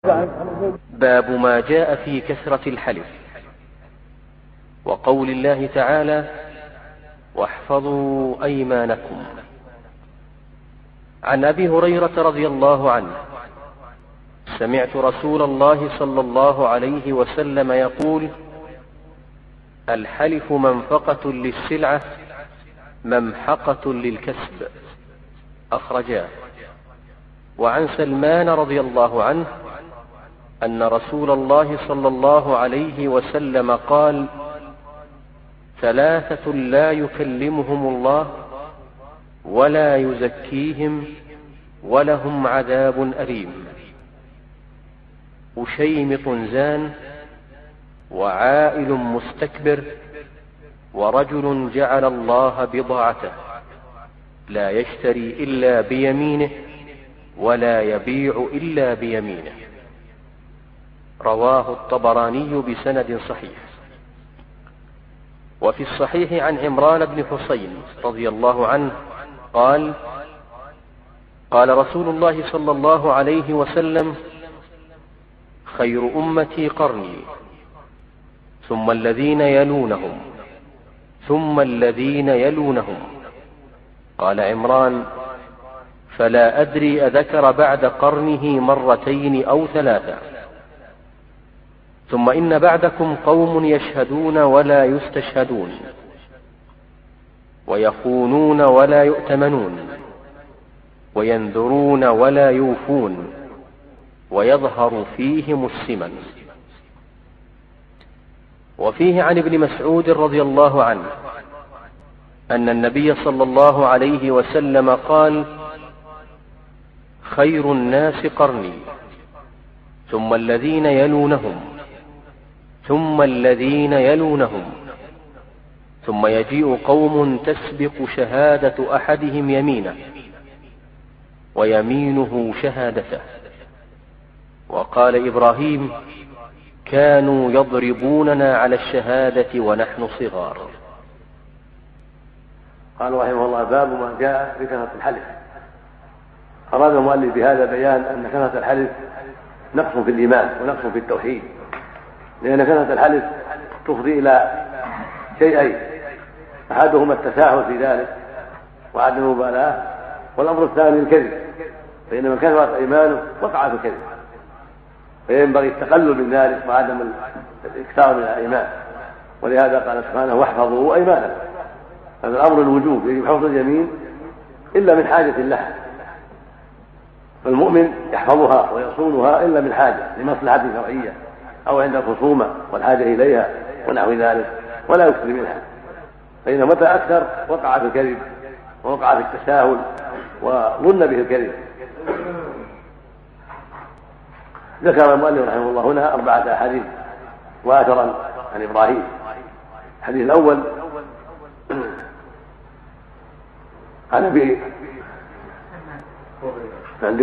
باب ما جاء في كثرة الحلف، وقول الله تعالى: واحفظوا أيمانكم. عن أبي هريرة رضي الله عنه: سمعت رسول الله صلى الله عليه وسلم يقول: الحلف منفقة للسلعة ممحقة للكسب. أخرجاه. وعن سلمان رضي الله عنه أن رسول الله صلى الله عليه وسلم قال: ثلاثة لا يكلمهم الله ولا يزكيهم ولهم عذاب أليم: أشيمط زان، وعائل مستكبر، ورجل جعل الله بضاعته لا يشتري إلا بيمينه ولا يبيع إلا بيمينه. رواه الطبراني بسند صحيح. وفي الصحيح عن عمران بن حسين رضي الله عنه قال: قال رسول الله صلى الله عليه وسلم: خير أمتي قرني، ثم الذين يلونهم، ثم الذين يلونهم. قال عمران: فلا أدري أذكر بعد قرنه مرتين أو ثلاثة. ثم إن بعدكم قوم يشهدون ولا يستشهدون، ويخونون ولا يؤتمنون، وينذرون ولا يوفون، ويظهر فيهم السمن. وفيه عن ابن مسعود رضي الله عنه أن النبي صلى الله عليه وسلم قال: خير الناس قرني، ثم الذين يلونهم، ثم الذين يلونهم، ثم يجيء قوم تسبق شهادة أحدهم يمينه ويمينه شهادته. وقال إبراهيم: كانوا يضربوننا على الشهادة ونحن صغار. قال رحمه الله: باب ما جاء في كثرة الحلف. أراد المؤلف بهذا بيان أن كثرة الحلف نقص في الإيمان ونقص في التوحيد، لأن كثرة الحلف تفضي إلى شيئين: أحدهما التساهل في ذلك وعدم المبالاة، والأمر الثاني الكذب، فإن من كثرت أيمانه وقع في الكذب، فينبغي التقلل من ذلك وعدم الإكثار من الأيمان. ولهذا قال سبحانه: واحفظوا أيمانكم. هذا الأمر الوجوب، يجب حفظ اليمين إلا من حاجة لها، فالمؤمن يحفظها ويصونها إلا من حاجة لمصلحة شرعية أو عند الخصومة والحاجة إليها ونحو ذلك، ولا يكثر منها، فإن متى أكثر وقع في الكذب ووقع في التساهل وظن به الكذب. ذكر المؤلف رحمه الله هنا 4 أحاديث وآثرا عن إبراهيم. الحديث الأول عن أبي عندك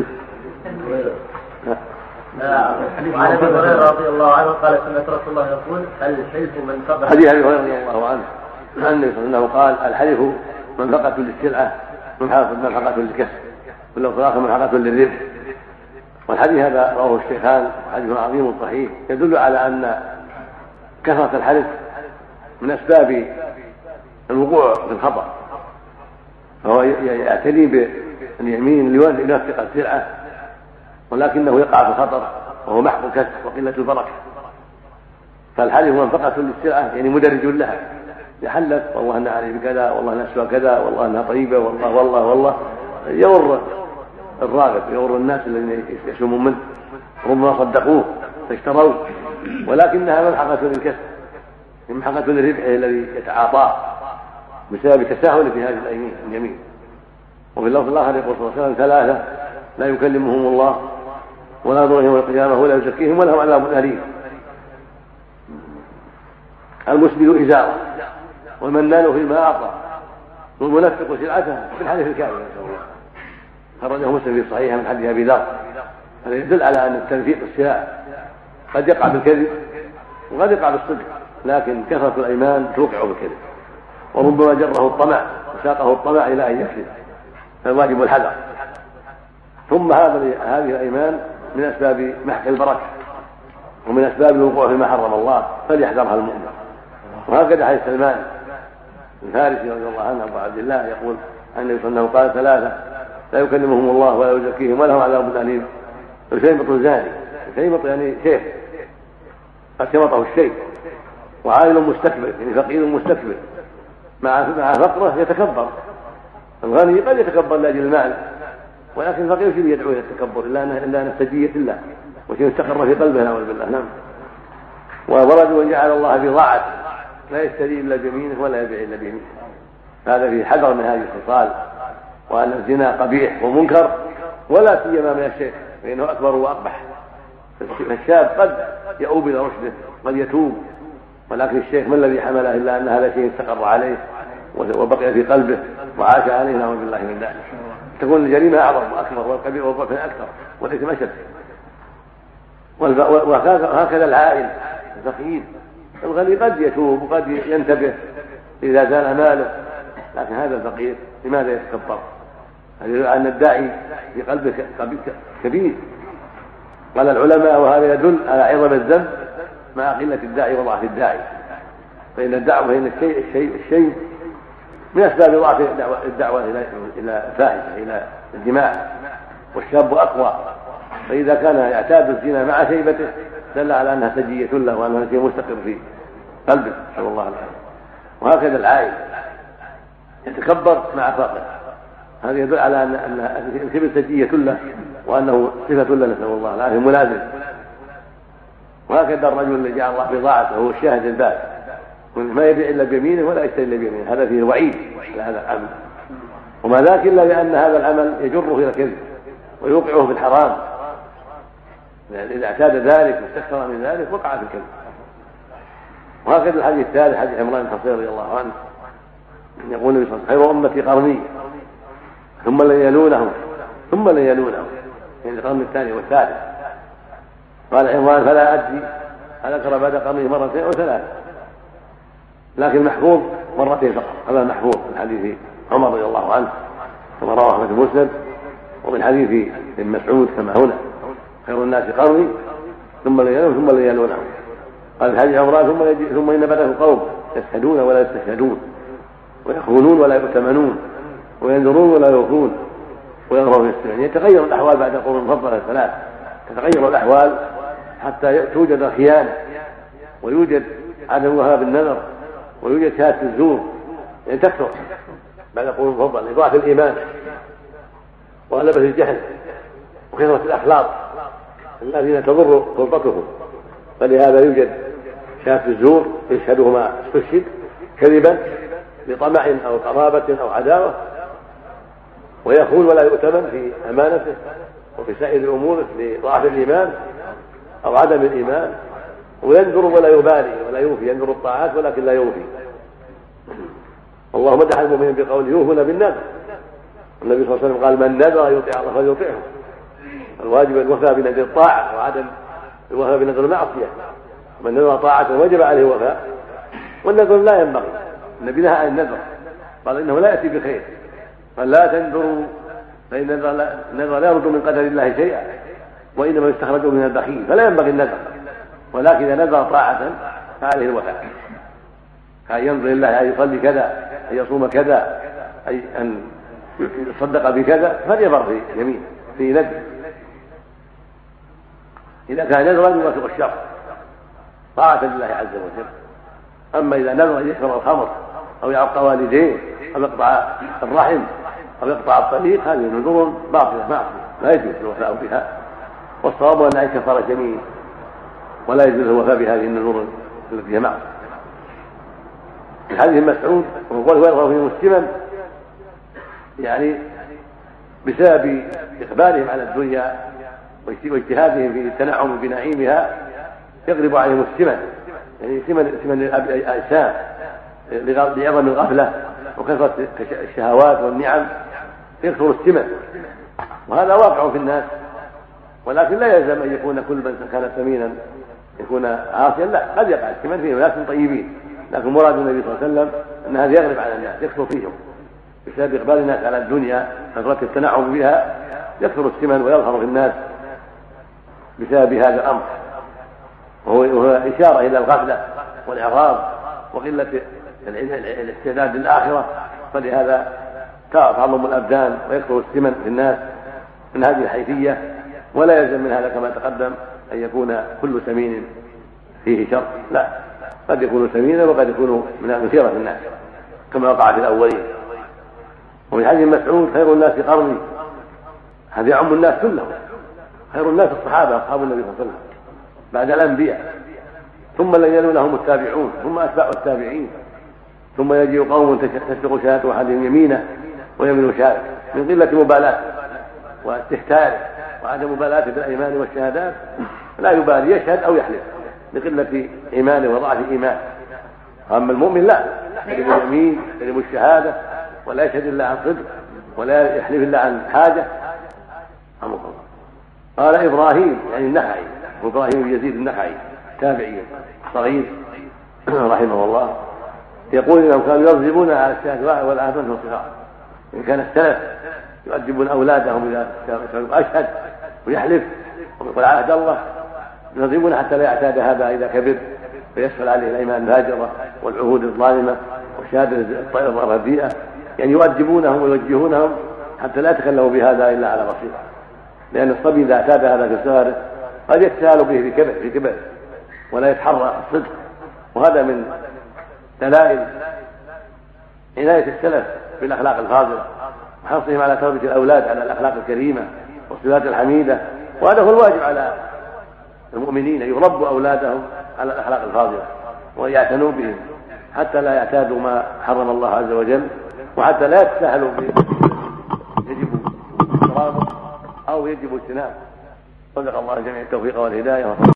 وعن ابي هريره رضي الله عنه قال: سمعت رسول الله يقول: الحلف منفقة. حديث ابي هريره رضي الله عنه عن النبي صلى الله عليه وسلم قال: الحلف منفقة للسلعة منفقة للكسب، والإطلاق منفقة للربح. والحديث هذا رواه الشيخان، حديث عظيم صحيح يدل على أن كثرة الحلف من أسباب الوقوع في الخطأ، فهو يعتني باليمين ليوثق السلعة، ولكنه يقع في الخطر وهو محق الكسب وقلة البركة. فالحلف منفقة للسلعة يعني مدرج لها، يحلف: والله أنا علي بكذا، والله أنا أسوى كذا، والله أنها طيبة، والله يغر الراغب، يغر الناس الذين يشمون منه، ربما صدقوه فاشتروه، ولكنها ممحقة للكسب، ممحقة للربح الذي يتعاطاه بسبب تساهل في هذه اليمين. وفي اللفظ الآخر يقول صلى الله عليه وسلم: 3 لا يكلمهم الله ولا ينظر يوم القيامة ولا يزكيهم ولهم عذاب أليم: المسبل إزاره، والمنان فيما أعطى، والمنفق سلعته. في الحديث الكامل نسأل الله، خرجه مسلم في صحيحه من حديث أبي ذر. هذا يدل على أن التنفيق السلع قد يقع بالكذب وقد يقع بالصدق، لكن كثرة الأيمان توقع بالكذب، وربما جره الطمع وساقه الطمع إلى أن يكذب، فالواجب الحذر. ثم هذه الأيمان من أسباب محق البركة ومن أسباب الوقوع فيما حرم الله، فليحذرها المؤمن. وهكذا حديث سلمان الفارسي رضي الله عنه أبو عبد الله يقول عن النبي صلى الله عليه وسلم قال 3 لا يكلمهم الله ولا يزكيهم ولهم عذاب أليم: الشيمط الزاني، الشيمط يعني شيخ قد شمطه الشيخ، وعائل مستكبر يعني فقير مستكبر مع فقره يتكبر. الغني قد يتكبر لاجل المال، ولكن الفقير شيء يدعو الى التكبر الا ان السجيه الله وشيء استقر في قلبه نعوذ بالله. نعم. ورجل جعل الله في ضاعته لا يشتري الا بيمينه ولا يبيع الا بيمينه، هذا فيه حذر من هذه الخصال، وان الزنا قبيح ومنكر ولا سيما من الشيخ فانه اكبر واقبح. فالشاب قد يؤوب الى رشده قد يتوب، ولكن الشيخ ما الذي حمله الا ان هذا شيء استقر عليه وبقي في قلبه وعاش عليه نعوذ بالله من ذلك. تكون الجريمه اعظم واكبر والكبير والظلم اكثر والاثم اشد. وهكذا العائل الفقير الغني قد يتوب وقد ينتبه اذا زال ماله، لكن هذا الفقير لماذا يتكبر؟ هذا ان الداعي في قلبه كبير. قال العلماء وهذا يدل على عظم الذنب مع قله الداعي وضعف الداعي، فان الدعوه هي الشيء من اسباب ضعف الدعوه الى الفاحشه الى الجماع، والشاب اقوى، فاذا كان يعتاد الزنا مع شيبته دل على انها سجيه له وانها شيء مستقر في قلبه نسال الله العافيه. وهكذا العائل يتكبر مع فقره، هذا يدل على ان الكبر سجيه له وانه صفه له نسال الله العافيه منازل. وهكذا الرجل اللي جعل الله بضاعته هو الشاهد الباب ما يبيع الا بيمينه ولا يشتري الا بيمينه، هذا فيه وعيد على هذا العمل، وما ذاك الا لان هذا العمل يجره الى الكذب ويوقعه في الحرام، يعني اذا اعتاد ذلك واستكثر من ذلك وقع في الكذب. وهكذا الحديث الثالث حديث عمران بن حصين رضي الله عنه يقول النبي صلى الله عليه وسلم: خير امتي قرني ثم لن يلونهم ثم لن يلونهم، يعني القرن الثاني والثالث. قال عمران: فلا ادري هل اقرا بعد قرنه مرتين او 3، لكن محفوظ مرتين فقط. هذا محفوظ من حديث عمر رضي الله عنه كما رواه احمد بن مسلم، ومن حديث ابن مسعود كما هنا: خير الناس قرني ثم لن يلونهم ثم لن يلونهم. قال في حديث عمران: ثم ان بعده قوم يشهدون ولا يستشهدون ويخونون ولا يؤتمنون وينذرون ولا يوفون وينظرون يستمعون. يتغير الاحوال بعد القرون المفضله الثلاث، تتغير الاحوال حتى توجد الخيانه ويوجد عدم الوفاء بالنذر ويوجد شهاده الزور، يعني تكثر بعد القرون المفضله لضعف الايمان وغلبه الجهل وكثره الاخلاق الذين تضر سلطتهم، فلهذا يوجد شهاده الزور يشهده ما استشهد كذبا لطمع او قرابه او عداوه، ويخون ولا يؤتمن في امانته وفي سائر اموره لضعف الايمان او عدم الايمان، وينذر ولا يبالي ولا يوفي، ينذر الطاعات ولكن لا يوفي. الله مدح المؤمنين بقوله: يوفون بالنذر. النبي صلى الله عليه وسلم قال: من نذر يطيع الله فليطيعه. الواجب الوفاء بنذر الطاعه وعدم الوفاء بنذر المعصيه. من نذر طاعه وجب عليه الوفاء، والنذر لا ينبغي. النبي نهى عن النذر، قال انه لا ياتي بخير، قال: لا تنذروا فان النذر لا يرد من قدر الله شيئا وانما يستخرج من البخيل، فلا ينبغي النذر. ولكن اذا نذر طاعه فعليه الوفاء، كان ينظر الله ان يصلي كذا، ان يصوم كذا، اي ان يصدق بكذا، فليبر في يمين في نذر اذا كان نذرا يوافق الشرع طاعه لله عز وجل. اما اذا نذر ان يشرب الخمر او يعق والديه او يقطع الرحم او يقطع الطريق، هذه نذور باطله معصيه لا يجوز الوفاء بها، والصواب انها كفاره يمين ولا يجوز الوفاء بهذه النذور التي هي معصيه. الحديث مسعود وقال: ويرغب فيه مسلما، يعني بسبب اقبالهم على الدنيا واجتهادهم في التنعم بنعيمها يغلب عليهم السمن، يعني سمن الاجسام لعظم الغفله وكثره الشهوات والنعم يكثر السمن، وهذا واقع في الناس. ولكن لا يلزم ان يكون كل من كان سمينا يكون عاصيا، لا، قد يقع السمن فيهم ناس طيبين، لكن مراد النبي صلى الله عليه وسلم ان هذا يغلب على الناس يكثر فيهم بسبب اقبال الناس على الدنيا كثره التنعم بها، يكثر السمن ويظهر في الناس بسبب هذا الأمر، وهو إشارة إلى الغفلة والإعراض وقلة الاستعداد للآخرة. فلهذا تعظم الأبدان ويكثر السمن في الناس من هذه الحيثية، ولا يلزم من هذا كما تقدم أن يكون كل سمين فيه شر، لا، قد يكون سمينا وقد يكون من خيرة الناس كما وقع في الأولين. ومن حديث مسعود خير الناس قرني، هذا يعم الناس كلهم، خير الناس الصحابة أصحاب النبي صلى الله عليه وسلم بعد الأنبياء، ثم الذين يلونهم التابعون، ثم أتباع التابعين، ثم يجي قوم تسبق شهادة أحدهم يمينه ويمين شهادة من قلة مبالاة واستهتار وعدم مبالاة بالأيمان والشهادات، لا يبالي يشهد أو يحلف لقلة إيمانه وضعف إيمانه. أما المؤمن لا، يحلف اليمين يحلف الشهادة ولا يشهد إلا عن صدق ولا يحلف إلا عن حاجة. قال إبراهيم يعني النخعي، وإبراهيم بن يزيد النخعي تابعي صغير رحمه الله، يقول إنهم كانوا يرغبون على الشهداء والآثم في الصغار. إن كان السلف يؤدبون أولادهم إذا كانوا أشهد ويحلف ويقول عهد الله، يرغبون حتى لا يعتاد هذا إذا كبر ويسهل عليه الأيمان الهاجرة والعهود الظالمة والشهادة الرديئة، يعني يؤدبونهم ويوجهونهم حتى لا يتكلموا بهذا إلا على بصيرة، لأن الصبي إذا اعتاد هذا في صغره قد يتساهل به في كبر ولا يتحرى الصدق. وهذا من دلائل عناية السلف بالأخلاق الفاضلة وحرصهم على تربية الأولاد على الأخلاق الكريمة والصفات الحميدة. وهذا هو الواجب على المؤمنين أن يربوا أولادهم على الأخلاق الفاضلة ويعتنوا بهم حتى لا يعتادوا ما حرم الله عز وجل، وحتى لا يتساهلوا يجب احترامه أو يجب اجتنابه. صدق الله جميع التوفيق والهداية.